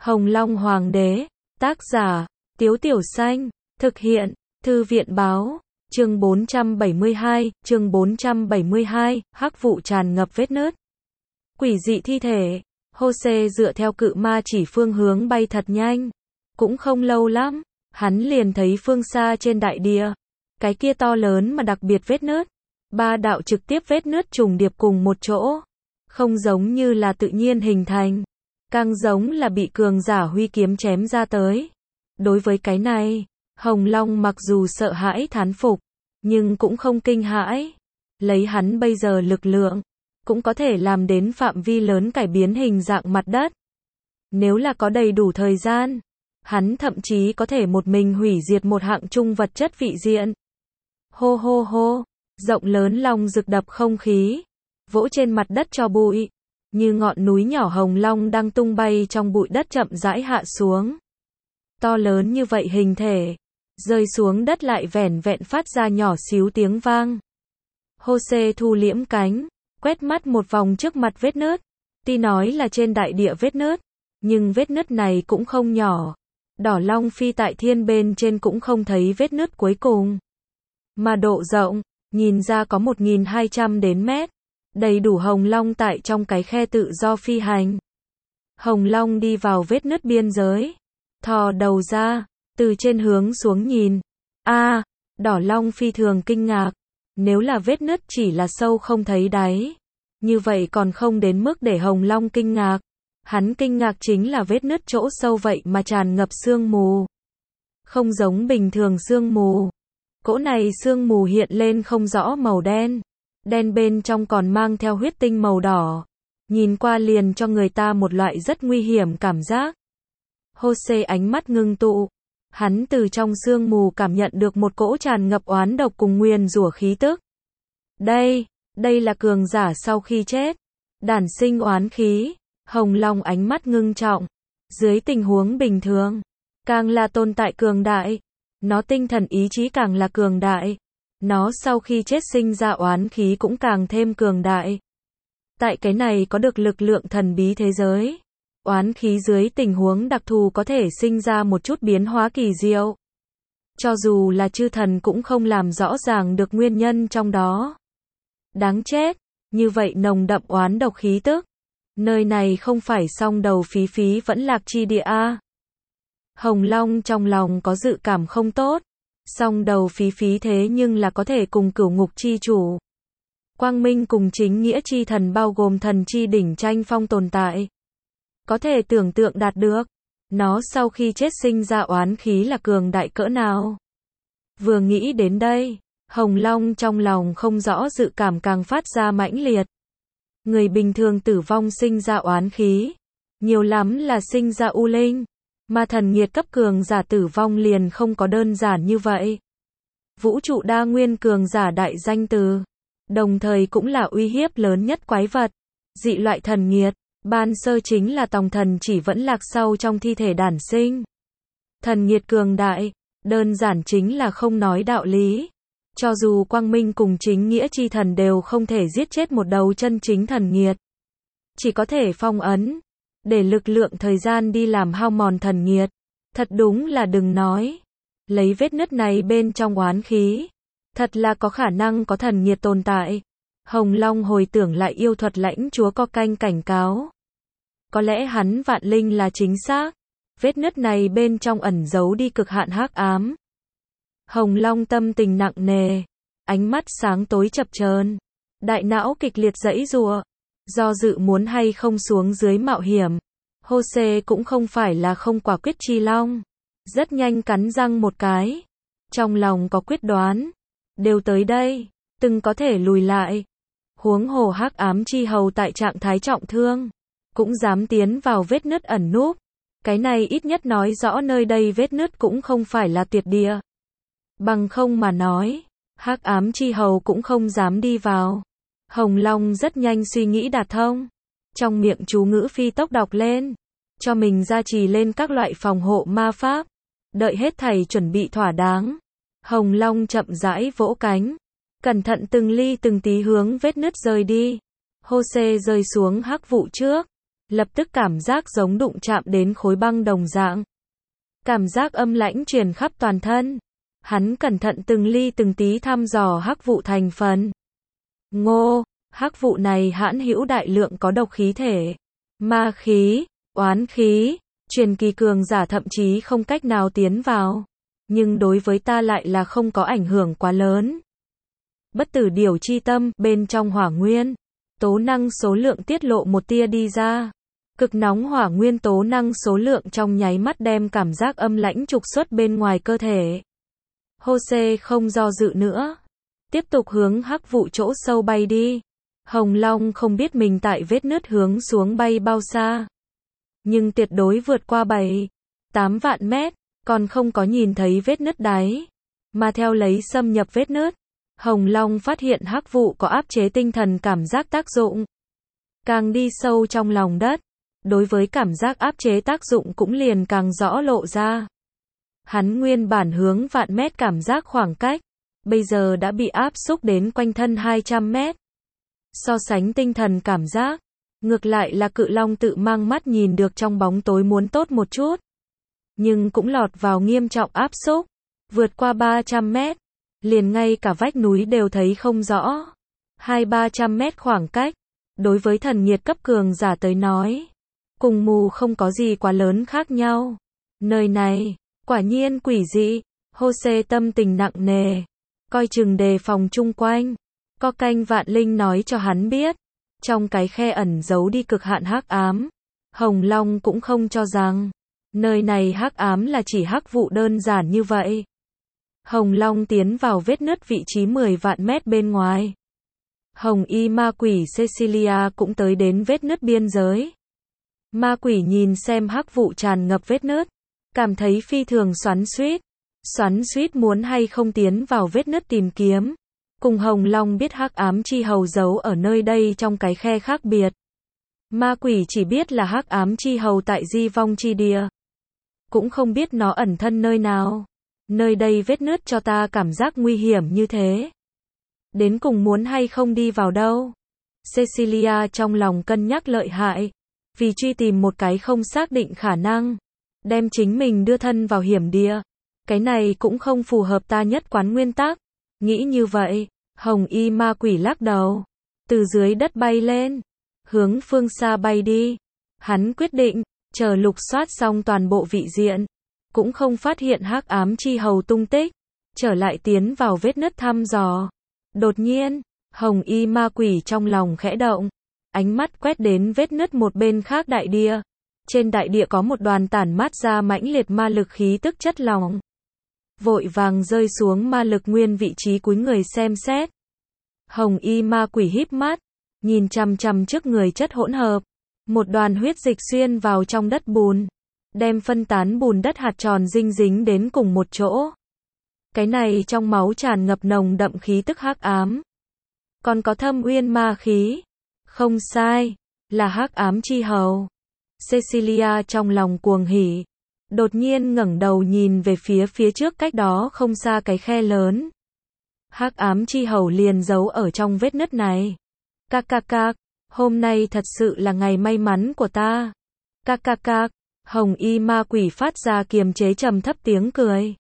Hồng Long Hoàng đế, tác giả, Tiếu Tiểu Xanh, thực hiện, Thư viện báo, chương 472, hắc vụ tràn ngập vết nứt. Quỷ dị thi thể, Jose dựa theo cự ma chỉ phương hướng bay thật nhanh. Cũng không lâu lắm, hắn liền thấy phương xa trên đại địa, cái kia to lớn mà đặc biệt vết nứt. Ba đạo trực tiếp vết nứt trùng điệp cùng một chỗ, không giống như là tự nhiên hình thành, càng giống là bị cường giả huy kiếm chém ra tới. Đối với cái này, Hồng Long mặc dù sợ hãi thán phục, nhưng cũng không kinh hãi. Lấy hắn bây giờ lực lượng, cũng có thể làm đến phạm vi lớn cải biến hình dạng mặt đất. Nếu là có đầy đủ thời gian, hắn thậm chí có thể một mình hủy diệt một hạng trung vật chất vị diện. Hô hô hô, rộng lớn long rực đập không khí, vỗ trên mặt đất cho bụi, như ngọn núi nhỏ Hồng Long đang tung bay trong bụi đất chậm rãi hạ xuống. To lớn như vậy hình thể, rơi xuống đất lại vẻn vẹn phát ra nhỏ xíu tiếng vang. Jose thu liễm cánh, quét mắt một vòng trước mặt vết nứt. Tuy nói là trên đại địa vết nứt, nhưng vết nứt này cũng không nhỏ. Đỏ long phi tại thiên bên trên cũng không thấy vết nứt cuối cùng. Mà độ rộng, nhìn ra có 1.200 đến mét. Đầy đủ Hồng Long tại trong cái khe tự do phi hành. Hồng Long đi vào vết nứt biên giới, thò đầu ra, từ trên hướng xuống nhìn. Đỏ long phi thường kinh ngạc. Nếu là vết nứt chỉ là sâu không thấy đáy, như vậy còn không đến mức để Hồng Long kinh ngạc. Hắn kinh ngạc chính là vết nứt chỗ sâu vậy mà tràn ngập sương mù. Không giống bình thường sương mù. Cỗ này sương mù hiện lên không rõ màu đen. Đen bên trong còn mang theo huyết tinh màu đỏ. Nhìn qua liền cho người ta một loại rất nguy hiểm cảm giác. Jose ánh mắt ngưng tụ. Hắn từ trong sương mù cảm nhận được một cỗ tràn ngập oán độc cùng nguyền rủa khí tức. Đây là cường giả sau khi chết. Đản sinh oán khí. Hồng Long ánh mắt ngưng trọng. Dưới tình huống bình thường, càng là tồn tại cường đại, nó tinh thần ý chí càng là cường đại. Nó sau khi chết sinh ra oán khí cũng càng thêm cường đại. Tại cái này có được lực lượng thần bí thế giới, oán khí dưới tình huống đặc thù có thể sinh ra một chút biến hóa kỳ diệu. Cho dù là chư thần cũng không làm rõ ràng được nguyên nhân trong đó. Đáng chết, như vậy nồng đậm oán độc khí tức. Nơi này không phải song đầu phí phí vẫn lạc chi địa a. Hồng Long trong lòng có dự cảm không tốt. Song đầu phí phí thế nhưng là có thể cùng cửu ngục chi chủ, quang minh cùng chính nghĩa chi thần bao gồm thần chi đỉnh tranh phong tồn tại. Có thể tưởng tượng đạt được, nó sau khi chết sinh ra oán khí là cường đại cỡ nào. Vừa nghĩ đến đây, Hồng Long trong lòng không rõ dự cảm càng phát ra mãnh liệt. Người bình thường tử vong sinh ra oán khí, nhiều lắm là sinh ra u linh. Mà thần nghiệt cấp cường giả tử vong liền không có đơn giản như vậy. Vũ trụ đa nguyên cường giả đại danh từ, đồng thời cũng là uy hiếp lớn nhất quái vật. Dị loại thần nghiệt, ban sơ chính là tòng thần chỉ vẫn lạc sau trong thi thể đản sinh. Thần nghiệt cường đại, đơn giản chính là không nói đạo lý. Cho dù quang minh cùng chính nghĩa chi thần đều không thể giết chết một đầu chân chính thần nghiệt, chỉ có thể phong ấn, để lực lượng thời gian đi làm hao mòn thần nghiệt. Thật đúng là đừng nói. Lấy vết nứt này bên trong oán khí, thật là có khả năng có thần nghiệt tồn tại. Hồng Long hồi tưởng lại yêu thuật lãnh chúa co canh cảnh cáo. Có lẽ hắn vạn linh là chính xác. Vết nứt này bên trong ẩn giấu đi cực hạn hắc ám. Hồng Long tâm tình nặng nề, ánh mắt sáng tối chập chờn, đại não kịch liệt giãy giụa. Do dự muốn hay không xuống dưới mạo hiểm. Jose cũng không phải là không quả quyết chi long. Rất nhanh cắn răng một cái. Trong lòng có quyết đoán. Đều tới đây, từng có thể lùi lại. Huống hồ hắc ám chi hầu tại trạng thái trọng thương, cũng dám tiến vào vết nứt ẩn núp. Cái này ít nhất nói rõ nơi đây vết nứt cũng không phải là tuyệt địa. Bằng không mà nói, hắc ám chi hầu cũng không dám đi vào. Hồng Long rất nhanh suy nghĩ đạt thông. Trong miệng chú ngữ phi tốc đọc lên. Cho mình gia trì lên các loại phòng hộ ma pháp. Đợi hết thảy chuẩn bị thỏa đáng. Hồng Long chậm rãi vỗ cánh. Cẩn thận từng ly từng tí hướng vết nứt rời đi. Jose rơi xuống hắc vụ trước. lập tức cảm giác giống đụng chạm đến khối băng đồng dạng. Cảm giác âm lãnh truyền khắp toàn thân. Hắn cẩn thận từng ly từng tí thăm dò hắc vụ thành phần. Ngô, hắc vụ này hãn hữu đại lượng có độc khí thể, ma khí, oán khí, truyền kỳ cường giả thậm chí không cách nào tiến vào. Nhưng đối với ta lại là không có ảnh hưởng quá lớn. Bất tử điểu chi tâm, bên trong hỏa nguyên, tố năng số lượng tiết lộ một tia đi ra. Cực nóng hỏa nguyên tố năng số lượng trong nháy mắt đem cảm giác âm lãnh trục xuất bên ngoài cơ thể. Jose không do dự nữa, tiếp tục hướng hắc vụ chỗ sâu bay đi. Hồng Long không biết mình tại vết nứt hướng xuống bay bao xa, nhưng tuyệt đối vượt qua 7-8 vạn mét, còn không có nhìn thấy vết nứt đáy, mà theo lấy xâm nhập vết nứt, Hồng Long phát hiện hắc vụ có áp chế tinh thần cảm giác tác dụng. Càng đi sâu trong lòng đất, đối với cảm giác áp chế tác dụng cũng liền càng rõ lộ ra. Hắn nguyên bản hướng vạn mét cảm giác khoảng cách, bây giờ đã bị áp xúc đến quanh thân 200 mét. So sánh tinh thần cảm giác, ngược lại là cự long tự mang mắt nhìn được trong bóng tối muốn tốt một chút. Nhưng cũng lọt vào nghiêm trọng áp xúc, vượt qua 300 mét, liền ngay cả vách núi đều thấy không rõ. 200-300 mét khoảng cách, đối với thần nhiệt cấp cường giả tới nói, cùng mù không có gì quá lớn khác nhau. Nơi này, quả nhiên quỷ dị, Jose tâm tình nặng nề, coi chừng đề phòng chung quanh. Có canh vạn linh nói cho hắn biết, trong cái khe ẩn giấu đi cực hạn hắc ám. Hồng Long cũng không cho rằng nơi này hắc ám là chỉ hắc vụ đơn giản như vậy. Hồng Long tiến vào vết nứt vị trí 10 vạn mét bên ngoài. Hồng y ma quỷ Cecilia cũng tới đến vết nứt biên giới. Ma quỷ nhìn xem hắc vụ tràn ngập vết nứt, cảm thấy phi thường xoắn xuýt muốn hay không tiến vào vết nứt tìm kiếm. Cùng Hồng Long biết hắc ám chi hầu giấu ở nơi đây trong cái khe khác biệt. Ma quỷ chỉ biết là hắc ám chi hầu tại di vong chi địa, cũng không biết nó ẩn thân nơi nào. Nơi đây vết nứt cho ta cảm giác nguy hiểm như thế, đến cùng muốn hay không đi vào đâu. Cecilia trong lòng cân nhắc lợi hại, vì truy tìm một cái không xác định khả năng, đem chính mình đưa thân vào hiểm địa. Cái này cũng không phù hợp ta nhất quán nguyên tắc. Nghĩ như vậy, Hồng y ma quỷ lắc đầu, từ dưới đất bay lên, hướng phương xa bay đi. Hắn quyết định, chờ lục soát xong toàn bộ vị diện, cũng không phát hiện hắc ám chi hầu tung tích, trở lại tiến vào vết nứt thăm dò. Đột nhiên, Hồng y ma quỷ trong lòng khẽ động, ánh mắt quét đến vết nứt một bên khác đại địa. Trên đại địa có một đoàn tản mát ra mãnh liệt ma lực khí tức chất lỏng. Vội vàng rơi xuống ma lực nguyên vị trí cúi người xem xét. Hồng y ma quỷ híp mắt, nhìn chằm chằm trước người chất hỗn hợp. Một đoàn huyết dịch xuyên vào trong đất bùn, đem phân tán bùn đất hạt tròn dinh dính đến cùng một chỗ. Cái này trong máu tràn ngập nồng đậm khí tức hắc ám. Còn có thâm uyên ma khí. Không sai, là hắc ám chi hầu. Cecilia trong lòng cuồng hỉ, đột nhiên ngẩng đầu nhìn về phía trước cách đó không xa cái khe lớn. Hắc ám chi hầu liền giấu ở trong vết nứt này. Cạc, hôm nay thật sự là ngày may mắn của ta. Cạc, Hồng y ma quỷ phát ra kiềm chế trầm thấp tiếng cười.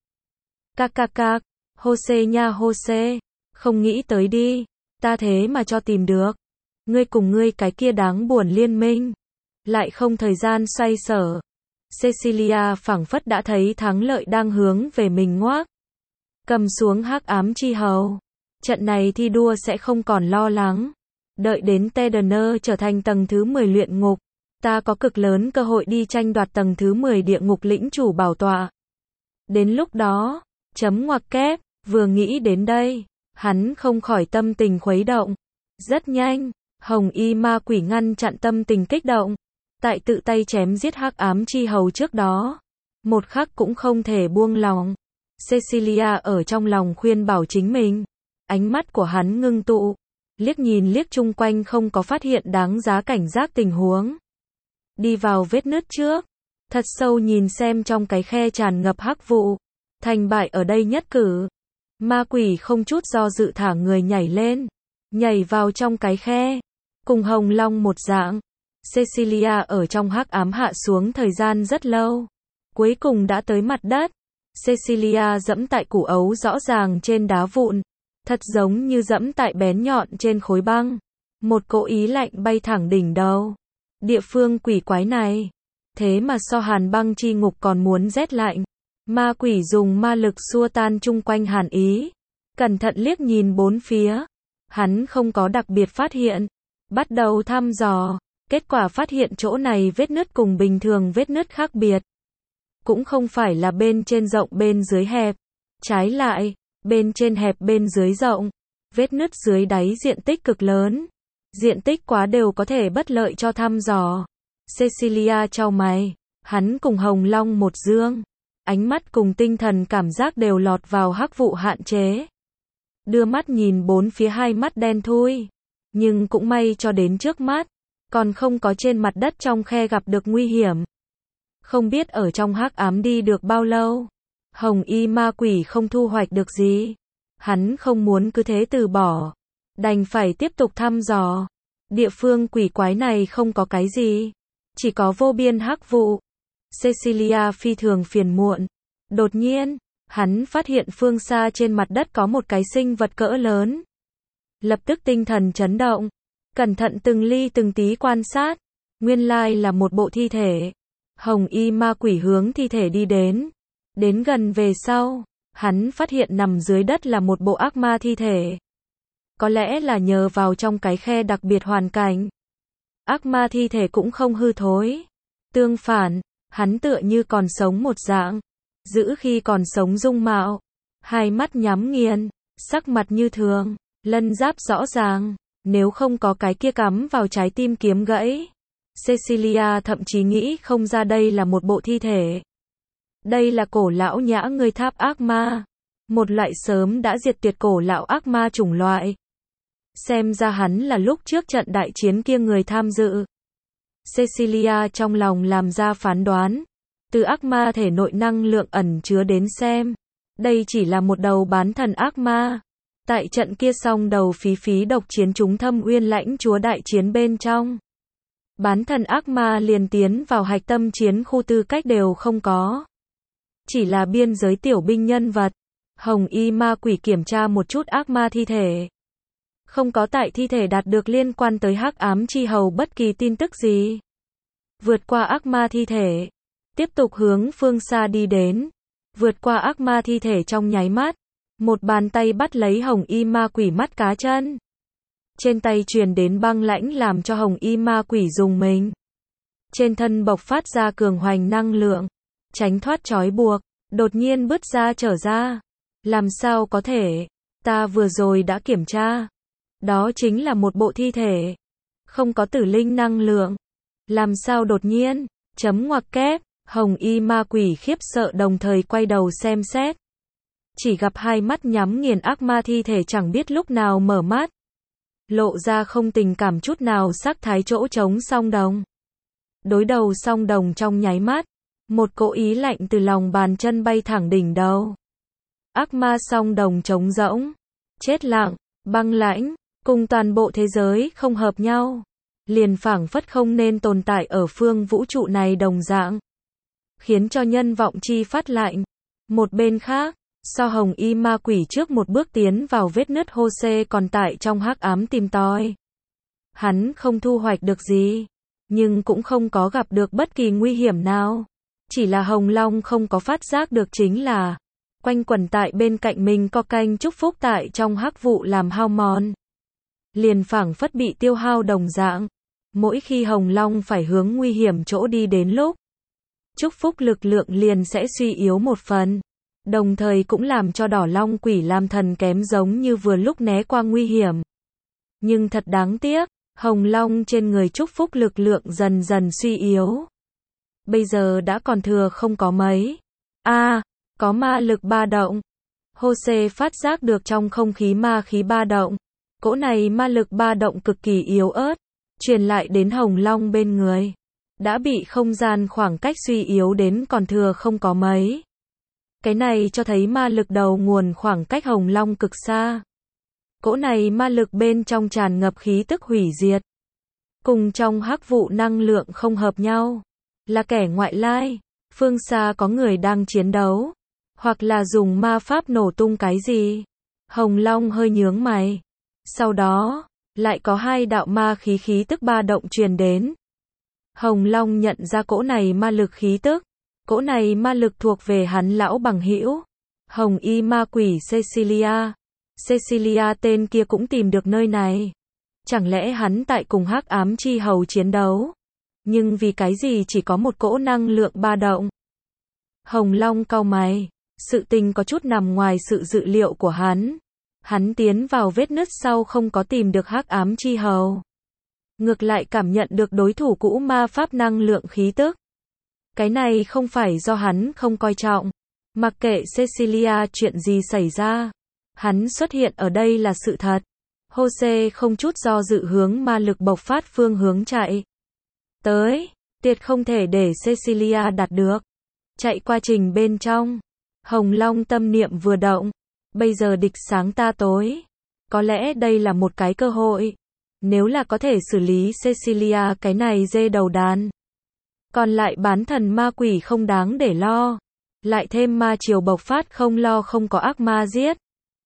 Cạc, Jose nha Jose, không nghĩ tới đi, ta thế mà cho tìm được. Ngươi cùng ngươi cái kia đáng buồn liên minh, lại không thời gian xoay sở. Cecilia phảng phất đã thấy thắng lợi đang hướng về mình ngoác. Cầm xuống hắc ám chi hầu. Trận này thi đua sẽ không còn lo lắng. Đợi đến Tedener trở thành tầng thứ 10 luyện ngục, ta có cực lớn cơ hội đi tranh đoạt tầng thứ 10 địa ngục lĩnh chủ bảo tọa. Đến lúc đó, chấm ngoặc kép, vừa nghĩ đến đây, hắn không khỏi tâm tình khuấy động. Rất nhanh, Hồng y ma quỷ ngăn chặn tâm tình kích động. Tại tự tay chém giết hắc ám chi hầu trước đó, một khắc cũng không thể buông lòng. Cecilia ở trong lòng khuyên bảo chính mình. Ánh mắt của hắn ngưng tụ, liếc nhìn liếc chung quanh không có phát hiện đáng giá cảnh giác tình huống. Đi vào vết nứt trước, thật sâu nhìn xem trong cái khe tràn ngập hắc vụ, thành bại ở đây nhất cử. Ma quỷ không chút do dự thả người nhảy lên, nhảy vào trong cái khe, cùng Hồng Long một dạng, Cecilia ở trong hắc ám hạ xuống thời gian rất lâu. Cuối cùng đã tới mặt đất. Cecilia dẫm tại củ ấu rõ ràng trên đá vụn. Thật giống như dẫm tại bén nhọn trên khối băng. Một cỗ ý lạnh bay thẳng đỉnh đầu. Địa phương quỷ quái này. Thế mà so hàn băng chi ngục còn muốn rét lạnh. Ma quỷ dùng ma lực xua tan chung quanh hàn ý. Cẩn thận liếc nhìn bốn phía. Hắn không có đặc biệt phát hiện. Bắt đầu thăm dò. Kết quả phát hiện chỗ này vết nứt cùng bình thường vết nứt khác biệt. Cũng không phải là bên trên rộng bên dưới hẹp. Trái lại, bên trên hẹp bên dưới rộng. Vết nứt dưới đáy diện tích cực lớn. Diện tích quá đều có thể bất lợi cho thăm dò. Cecilia chau mày. Hắn cùng Hồng Long một dương. Ánh mắt cùng tinh thần cảm giác đều lọt vào hắc vụ hạn chế. Đưa mắt nhìn bốn phía, hai mắt đen thui. Nhưng cũng may cho đến trước mắt. Còn không có trên mặt đất trong khe gặp được nguy hiểm. Không biết ở trong hắc ám đi được bao lâu. Hồng y ma quỷ không thu hoạch được gì. Hắn không muốn cứ thế từ bỏ. Đành phải tiếp tục thăm dò. Địa phương quỷ quái này không có cái gì. Chỉ có vô biên hắc vụ. Cecilia phi thường phiền muộn. Đột nhiên, hắn phát hiện phương xa trên mặt đất có một cái sinh vật cỡ lớn. Lập tức tinh thần chấn động. Cẩn thận từng ly từng tí quan sát. Nguyên lai là một bộ thi thể. Hồng y ma quỷ hướng thi thể đi đến. Đến gần về sau, hắn phát hiện nằm dưới đất là một bộ ác ma thi thể. Có lẽ là nhờ vào trong cái khe đặc biệt hoàn cảnh. Ác ma thi thể cũng không hư thối. Tương phản, hắn tựa như còn sống một dạng. Giữ khi còn sống dung mạo. Hai mắt nhắm nghiền, sắc mặt như thường, lân giáp rõ ràng. Nếu không có cái kia cắm vào trái tim kiếm gãy. Cecilia thậm chí nghĩ không ra đây là một bộ thi thể. Đây là cổ lão nhã người tháp ác ma. Một loại sớm đã diệt tuyệt cổ lão ác ma chủng loại. Xem ra hắn là lúc trước trận đại chiến kia người tham dự. Cecilia trong lòng làm ra phán đoán. Từ ác ma thể nội năng lượng ẩn chứa đến xem. Đây chỉ là một đầu bán thần ác ma. Tại trận kia song đầu phí phí độc chiến chúng Thâm Uyên lãnh chúa đại chiến bên trong. Bán thần ác ma liền tiến vào hạch tâm chiến khu, tư cách đều không có. Chỉ là biên giới tiểu binh nhân vật. Hồng y ma quỷ kiểm tra một chút ác ma thi thể. Không có tại thi thể đạt được liên quan tới hắc ám chi hầu bất kỳ tin tức gì. Vượt qua ác ma thi thể. Tiếp tục hướng phương xa đi đến. Vượt qua ác ma thi thể trong nháy mắt. Một bàn tay bắt lấy hồng y ma quỷ mắt cá chân. Trên tay truyền đến băng lãnh làm cho hồng y ma quỷ rùng mình. Trên thân bộc phát ra cường hoành năng lượng. Tránh thoát trói buộc. Đột nhiên bứt ra trở ra. Làm sao có thể? Ta vừa rồi đã kiểm tra. Đó chính là một bộ thi thể. Không có tử linh năng lượng. Làm sao đột nhiên? Chấm ngoặc kép. Hồng y ma quỷ khiếp sợ đồng thời quay đầu xem xét. Chỉ gặp hai mắt nhắm nghiền ác ma thi thể chẳng biết lúc nào mở mắt. Lộ ra không tình cảm chút nào sắc thái chỗ trống song đồng. Đối đầu song đồng trong nháy mắt. Một cỗ ý lạnh từ lòng bàn chân bay thẳng đỉnh đầu. Ác ma song đồng trống rỗng. Chết lặng, băng lãnh, cùng toàn bộ thế giới không hợp nhau. Liền phảng phất không nên tồn tại ở phương vũ trụ này đồng dạng. Khiến cho nhân vọng chi phát lạnh. Một bên khác, so hồng y ma quỷ trước một bước tiến vào vết nứt Jose còn tại trong hắc ám tìm tòi. Hắn không thu hoạch được gì, nhưng cũng không có gặp được bất kỳ nguy hiểm nào. Chỉ là Hồng Long không có phát giác được chính là quanh quẩn tại bên cạnh mình có canh chúc phúc tại trong hắc vụ làm hao mòn. Liền phảng phất bị tiêu hao đồng dạng. Mỗi khi Hồng Long phải hướng nguy hiểm chỗ đi đến lúc, chúc phúc lực lượng liền sẽ suy yếu một phần. Đồng thời cũng làm cho đỏ long quỷ làm thần kém giống như vừa lúc né qua nguy hiểm. Nhưng thật đáng tiếc, Hồng Long trên người chúc phúc lực lượng dần dần suy yếu. Bây giờ đã còn thừa không có mấy. Có ma lực ba động. Jose phát giác được trong không khí ma khí ba động. Cỗ này ma lực ba động cực kỳ yếu ớt, truyền lại đến Hồng Long bên người. Đã bị không gian khoảng cách suy yếu đến còn thừa không có mấy. Cái này cho thấy ma lực đầu nguồn khoảng cách Hồng Long cực xa. Cỗ này ma lực bên trong tràn ngập khí tức hủy diệt. cùng trong hắc vụ năng lượng không hợp nhau, là kẻ ngoại lai, phương xa có người đang chiến đấu, hoặc là dùng ma pháp nổ tung cái gì. Hồng Long hơi nhướng mày. Sau đó, lại có hai đạo ma khí tức ba động truyền đến. Hồng Long nhận ra cỗ này ma lực khí tức. Cỗ này ma lực thuộc về hắn lão bằng hữu, Hồng Y ma quỷ Cecilia. Cecilia tên kia cũng tìm được nơi này. Chẳng lẽ hắn tại cùng hắc ám chi hầu chiến đấu? Nhưng vì cái gì chỉ có một cỗ năng lượng ba động? Hồng Long cau mày. Sự tình có chút nằm ngoài sự dự liệu của hắn. Hắn tiến vào vết nứt sau không có tìm được hắc ám chi hầu. Ngược lại cảm nhận được đối thủ cũ ma pháp năng lượng khí tức. Cái này không phải do hắn không coi trọng. Mặc kệ Cecilia chuyện gì xảy ra, hắn xuất hiện ở đây là sự thật. Jose không chút do dự hướng ma lực bộc phát phương hướng chạy tới, tuyệt không thể để Cecilia đạt được. Chạy qua trình bên trong, Hồng Long tâm niệm vừa động, bây giờ địch sáng ta tối, có lẽ đây là một cái cơ hội, nếu là có thể xử lý Cecilia cái này dê đầu đàn. Còn lại bán thần ma quỷ không đáng để lo, lại thêm ma triều bộc phát không lo không có ác ma giết.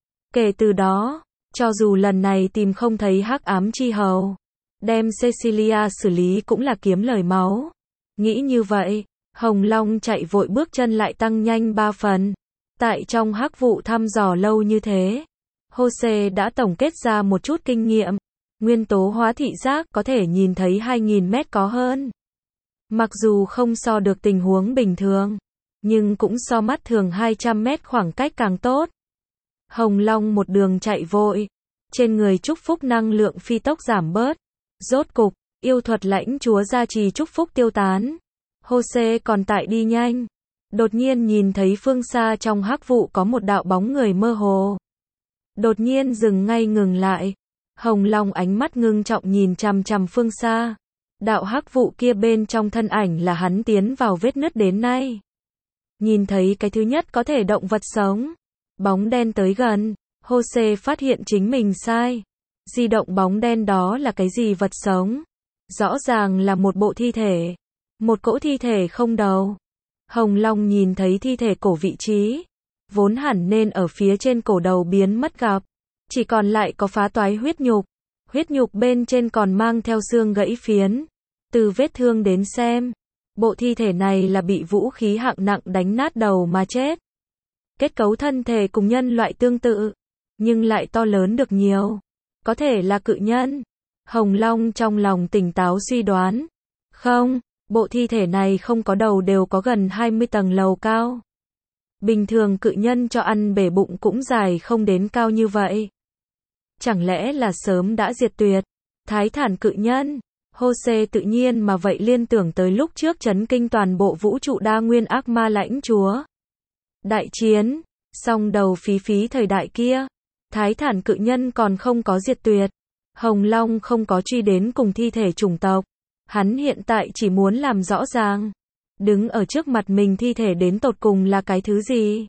Kể từ đó, cho dù lần này tìm không thấy hắc ám chi hầu, đem Cecilia xử lý cũng là kiếm lời máu. Nghĩ như vậy, Hồng Long chạy vội bước chân lại tăng nhanh 3 phần. Tại trong hắc vụ thăm dò lâu như thế, Jose đã tổng kết ra một chút kinh nghiệm. Nguyên tố hóa thị giác có thể nhìn thấy 2.000 mét có hơn. Mặc dù không so được tình huống bình thường, nhưng cũng so mắt thường 200 mét khoảng cách càng tốt. Hồng Long một đường chạy vội, trên người chúc phúc năng lượng phi tốc giảm bớt. Rốt cục, yêu thuật lãnh chúa gia trì chúc phúc tiêu tán. Jose còn tại đi nhanh, đột nhiên nhìn thấy phương xa trong hắc vụ có một đạo bóng người mơ hồ. Đột nhiên dừng ngay ngừng lại. Hồng Long ánh mắt ngưng trọng nhìn chằm chằm phương xa. Đạo hắc vụ kia bên trong thân ảnh là hắn tiến vào vết nứt đến nay. Nhìn thấy cái thứ nhất có thể động vật sống. Bóng đen tới gần, Jose phát hiện chính mình sai. Di động bóng đen đó là cái gì vật sống? Rõ ràng là một bộ thi thể. Một cỗ thi thể không đầu. Hồng Long nhìn thấy thi thể cổ vị trí. Vốn hẳn nên ở phía trên cổ đầu biến mất gặp. Chỉ còn lại có phá toái huyết nhục. Huyết nhục bên trên còn mang theo xương gãy phiến. Từ vết thương đến xem, bộ thi thể này là bị vũ khí hạng nặng đánh nát đầu mà chết. Kết cấu thân thể cùng nhân loại tương tự, nhưng lại to lớn được nhiều. Có thể là cự nhân. Hồng Long trong lòng tỉnh táo suy đoán. Không, bộ thi thể này không có đầu đều có gần 20 tầng lầu cao. Bình thường cự nhân cho ăn bể bụng cũng dài không đến cao như vậy. Chẳng lẽ là sớm đã diệt tuyệt? Thái thản cự nhân. Jose tự nhiên mà vậy liên tưởng tới lúc trước chấn kinh toàn bộ vũ trụ đa nguyên ác ma lãnh chúa. Đại chiến, song đầu phí thời đại kia. Thái thản cự nhân còn không có diệt tuyệt. Hồng Long không có truy đến cùng thi thể chủng tộc. Hắn hiện tại chỉ muốn làm rõ ràng. Đứng ở trước mặt mình thi thể đến tột cùng là cái thứ gì?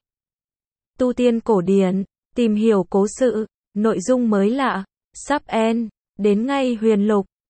Tu tiên cổ điển, tìm hiểu cố sự, nội dung mới lạ, sắp end, đến ngay huyền lục.